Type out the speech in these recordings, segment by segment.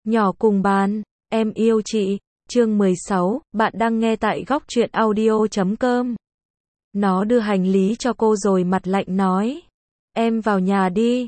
Nhỏ cùng bàn, em yêu chị. Chương 16, bạn đang nghe tại góc truyện audio.com. Nó đưa hành lý cho cô rồi mặt lạnh nói. Em vào nhà đi.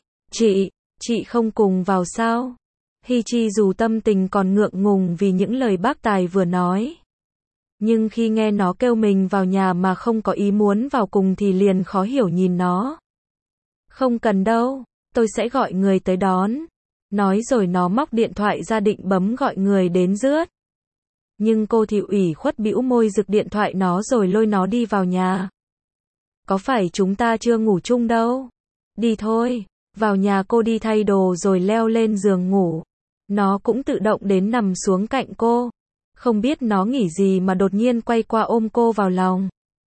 Chị không cùng vào sao? Hi Chi dù tâm tình còn ngượng ngùng vì những lời bác tài vừa nói. Nhưng khi nghe nó kêu mình vào nhà mà không có ý muốn vào cùng thì liền khó hiểu nhìn nó. Không cần đâu, tôi sẽ gọi người tới đón. Nói rồi nó móc điện thoại ra định bấm gọi người đến rước. Nhưng cô thì ủy khuất bĩu môi giựt điện thoại nó rồi lôi nó đi vào nhà. Có phải chúng ta chưa ngủ chung đâu? Đi thôi. Vào nhà cô đi thay đồ rồi leo lên giường ngủ. Nó cũng tự động đến nằm xuống cạnh cô. Không biết nó nghĩ gì mà đột nhiên quay qua ôm cô vào lòng.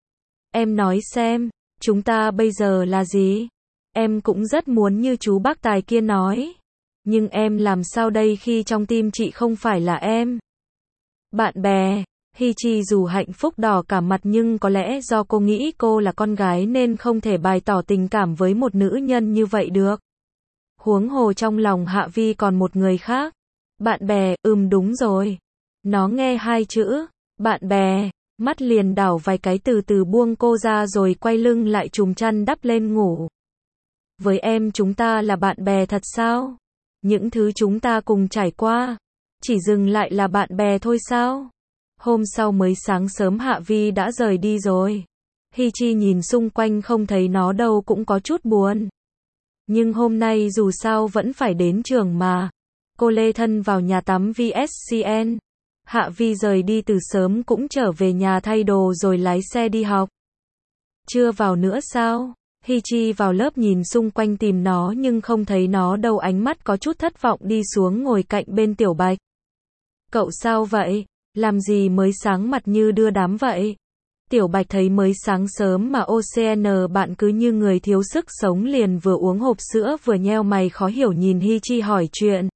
Em nói xem, chúng ta bây giờ là gì? Em cũng rất muốn như chú bác tài kia nói. Nhưng em làm sao đây khi trong tim chị không phải là em? Bạn bè. Hi Chi dù hạnh phúc đỏ cả mặt nhưng có lẽ do cô nghĩ cô là con gái nên không thể bày tỏ tình cảm với một nữ nhân như vậy được. Huống hồ trong lòng Hạ Vi còn một người khác. Bạn bè, đúng rồi. Nó nghe hai chữ, bạn bè, mắt liền đảo vài cái từ từ buông cô ra rồi quay lưng lại trùm chăn đắp lên ngủ. Với em chúng ta là bạn bè thật sao? Những thứ chúng ta cùng trải qua, chỉ dừng lại là bạn bè thôi sao? Hôm sau mới sáng sớm Hạ Vi đã rời đi rồi. Hi Chi nhìn xung quanh không thấy nó đâu cũng có chút buồn. Nhưng hôm nay dù sao vẫn phải đến trường mà. Cô lê thân vào nhà tắm VSCN. Hạ Vi rời đi từ sớm cũng trở về nhà thay đồ rồi lái xe đi học. Chưa vào nữa sao? Hi Chi vào lớp nhìn xung quanh tìm nó nhưng không thấy nó đâu, ánh mắt có chút thất vọng đi xuống ngồi cạnh bên Tiểu Bạch. Cậu sao vậy? Làm gì mới sáng mặt như đưa đám vậy? Tiểu Bạch thấy mới sáng sớm mà OCN bạn cứ như người thiếu sức sống liền vừa uống hộp sữa vừa nheo mày khó hiểu nhìn Hi Chi hỏi chuyện.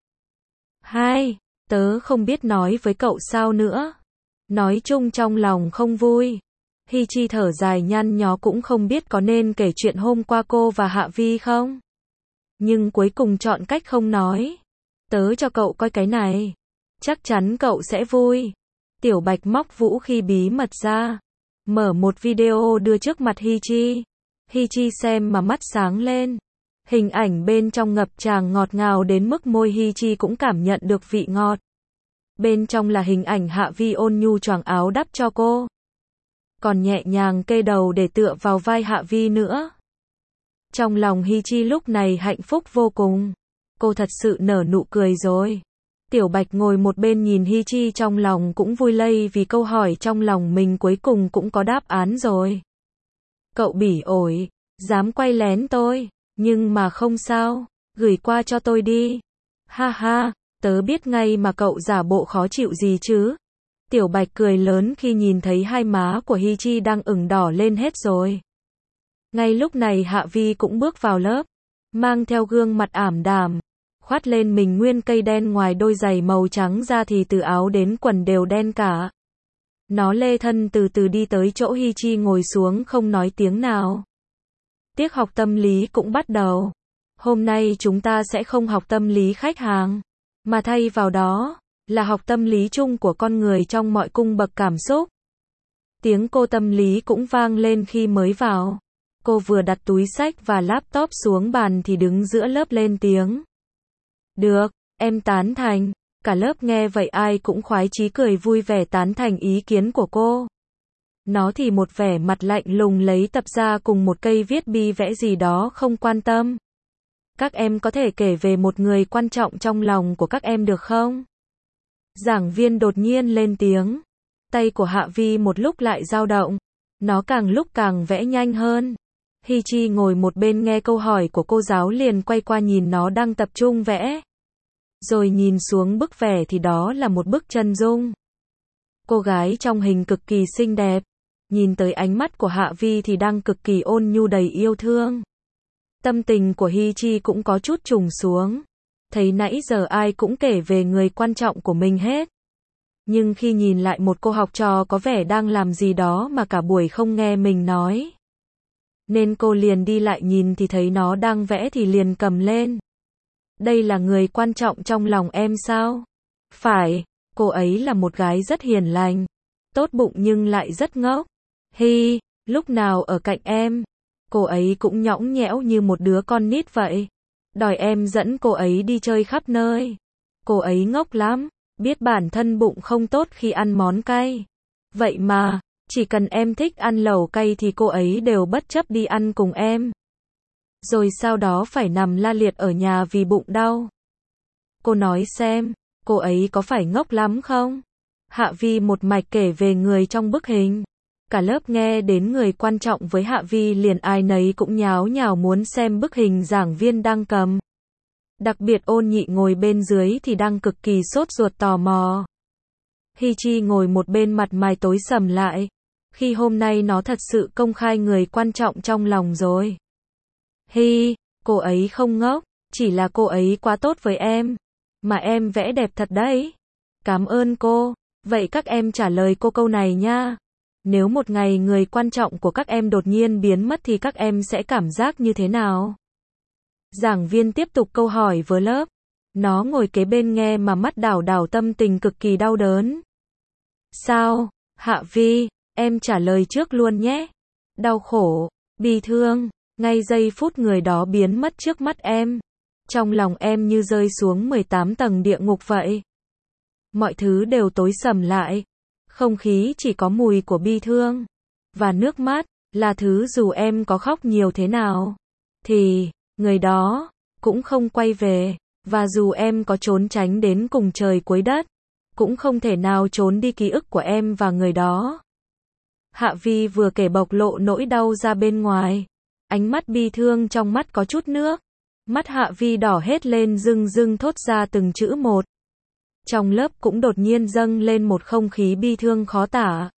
Tớ không biết nói với cậu sao nữa. Nói chung trong lòng không vui. Hi Chi thở dài nhăn nhó cũng không biết có nên kể chuyện hôm qua cô và Hạ Vi không. Nhưng cuối cùng chọn cách không nói. Tớ cho cậu coi cái này. Chắc chắn cậu sẽ vui. Tiểu Bạch móc vũ khí bí mật ra. Mở một video đưa trước mặt Hi Chi. Hi Chi xem mà mắt sáng lên. Hình ảnh bên trong ngập tràn ngọt ngào đến mức môi Hi Chi cũng cảm nhận được vị ngọt. Bên trong là hình ảnh Hạ Vi ôn nhu choàng áo đắp cho cô. Còn nhẹ nhàng kê đầu để tựa vào vai Hạ Vi nữa. Trong lòng Hi Chi lúc này hạnh phúc vô cùng. Cô thật sự nở nụ cười rồi. Tiểu Bạch ngồi một bên nhìn Hi Chi trong lòng cũng vui lây vì câu hỏi trong lòng mình cuối cùng cũng có đáp án rồi. Cậu bỉ ổi, dám quay lén tôi, nhưng mà không sao, gửi qua cho tôi đi. Ha ha, tớ biết ngay mà cậu giả bộ khó chịu gì chứ. Tiểu Bạch cười lớn khi nhìn thấy hai má của Hi Chi đang ửng đỏ lên hết rồi. Ngay lúc này Hạ Vi cũng bước vào lớp, mang theo gương mặt ảm đạm, khoát lên mình nguyên cây đen ngoài đôi giày màu trắng ra thì từ áo đến quần đều đen cả. Nó lê thân từ từ đi tới chỗ Hi Chi ngồi xuống không nói tiếng nào. Tiết học tâm lý cũng bắt đầu. Hôm nay chúng ta sẽ không học tâm lý khách hàng, mà thay vào đó là học tâm lý chung của con người trong mọi cung bậc cảm xúc. Tiếng cô tâm lý cũng vang lên khi mới vào. Cô vừa đặt túi sách và laptop xuống bàn thì đứng giữa lớp lên tiếng. Được, em tán thành. Cả lớp nghe vậy ai cũng khoái chí cười vui vẻ tán thành ý kiến của cô. Nó thì một vẻ mặt lạnh lùng lấy tập ra cùng một cây viết bi vẽ gì đó không quan tâm. Các em có thể kể về một người quan trọng trong lòng của các em được không? Giảng viên đột nhiên lên tiếng. Tay của Hạ Vi một lúc lại dao động. Nó càng lúc càng vẽ nhanh hơn. Hi Chi ngồi một bên nghe câu hỏi của cô giáo liền quay qua nhìn nó đang tập trung vẽ. Rồi nhìn xuống bức vẽ thì đó là một bức chân dung. Cô gái trong hình cực kỳ xinh đẹp. Nhìn tới ánh mắt của Hạ Vi thì đang cực kỳ ôn nhu đầy yêu thương. Tâm tình của Hi Chi cũng có chút trùng xuống. Thấy nãy giờ ai cũng kể về người quan trọng của mình hết. Nhưng khi nhìn lại một cô học trò có vẻ đang làm gì đó mà cả buổi không nghe mình nói. Nên cô liền đi lại nhìn thì thấy nó đang vẽ thì liền cầm lên. Đây là người quan trọng trong lòng em sao? Phải, cô ấy là một gái rất hiền lành, tốt bụng nhưng lại rất ngốc. Hi, lúc nào ở cạnh em, cô ấy cũng nhõng nhẽo như một đứa con nít vậy. Đòi em dẫn cô ấy đi chơi khắp nơi. Cô ấy ngốc lắm, biết bản thân bụng không tốt khi ăn món cay. Vậy mà, chỉ cần em thích ăn lẩu cay thì cô ấy đều bất chấp đi ăn cùng em. Rồi sau đó phải nằm la liệt ở nhà vì bụng đau. Cô nói xem, cô ấy có phải ngốc lắm không? Hạ Vi một mạch kể về người trong bức hình. Cả lớp nghe đến người quan trọng với Hạ Vi liền ai nấy cũng nháo nhào muốn xem bức hình giảng viên đang cầm. Đặc biệt Ôn Nhị ngồi bên dưới thì đang cực kỳ sốt ruột tò mò. Hi Chi ngồi một bên mặt mày tối sầm lại. Khi hôm nay nó thật sự công khai người quan trọng trong lòng rồi. Hi, cô ấy không ngốc, chỉ là cô ấy quá tốt với em. Mà em vẽ đẹp thật đấy. Cảm ơn cô. Vậy các em trả lời cô câu này nha. Nếu một ngày người quan trọng của các em đột nhiên biến mất thì các em sẽ cảm giác như thế nào? Giảng viên tiếp tục câu hỏi với lớp. Nó ngồi kế bên nghe mà mắt đảo đảo tâm tình cực kỳ đau đớn. Sao, Hạ Vi, em trả lời trước luôn nhé. Đau khổ, bi thương, ngay giây phút người đó biến mất trước mắt em. Trong lòng em như rơi xuống 18 tầng địa ngục vậy. Mọi thứ đều tối sầm lại. Không khí chỉ có mùi của bi thương. Và nước mắt, là thứ dù em có khóc nhiều thế nào, thì, người đó, cũng không quay về. Và dù em có trốn tránh đến cùng trời cuối đất, cũng không thể nào trốn đi ký ức của em và người đó. Hạ Vi vừa kể bộc lộ nỗi đau ra bên ngoài. Ánh mắt bi thương trong mắt có chút nước. Mắt Hạ Vi đỏ hết lên rưng rưng thốt ra từng chữ một. Trong lớp cũng đột nhiên dâng lên một không khí bi thương khó tả.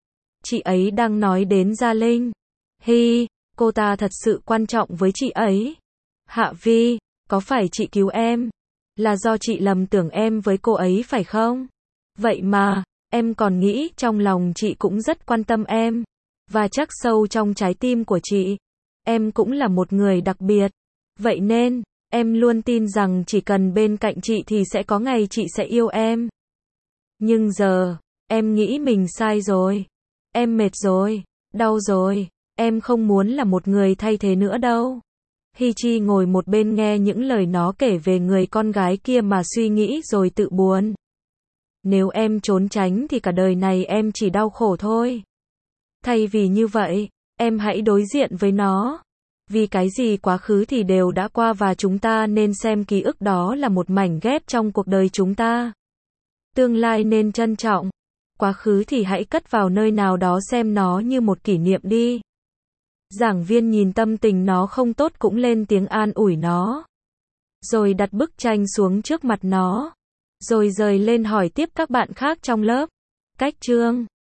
Chị ấy đang nói đến Gia Linh. Hi, cô ta thật sự quan trọng với chị ấy. Hạ Vi, có phải chị cứu em? Là do chị lầm tưởng em với cô ấy phải không? Vậy mà, em còn nghĩ trong lòng chị cũng rất quan tâm em. Và chắc sâu trong trái tim của chị, em cũng là một người đặc biệt. Vậy nên, em luôn tin rằng chỉ cần bên cạnh chị thì sẽ có ngày chị sẽ yêu em. Nhưng giờ, em nghĩ mình sai rồi. Em mệt rồi, đau rồi, em không muốn là một người thay thế nữa đâu. Hi Chi ngồi một bên nghe những lời nó kể về người con gái kia mà suy nghĩ rồi tự buồn. Nếu em trốn tránh thì cả đời này em chỉ đau khổ thôi. Thay vì như vậy, em hãy đối diện với nó. Vì cái gì quá khứ thì đều đã qua và chúng ta nên xem ký ức đó là một mảnh ghép trong cuộc đời chúng ta. Tương lai nên trân trọng. Quá khứ thì hãy cất vào nơi nào đó xem nó như một kỷ niệm đi. Giảng viên nhìn tâm tình nó không tốt cũng lên tiếng an ủi nó. Rồi đặt bức tranh xuống trước mặt nó. Rồi rời lên hỏi tiếp các bạn khác trong lớp. Cách chương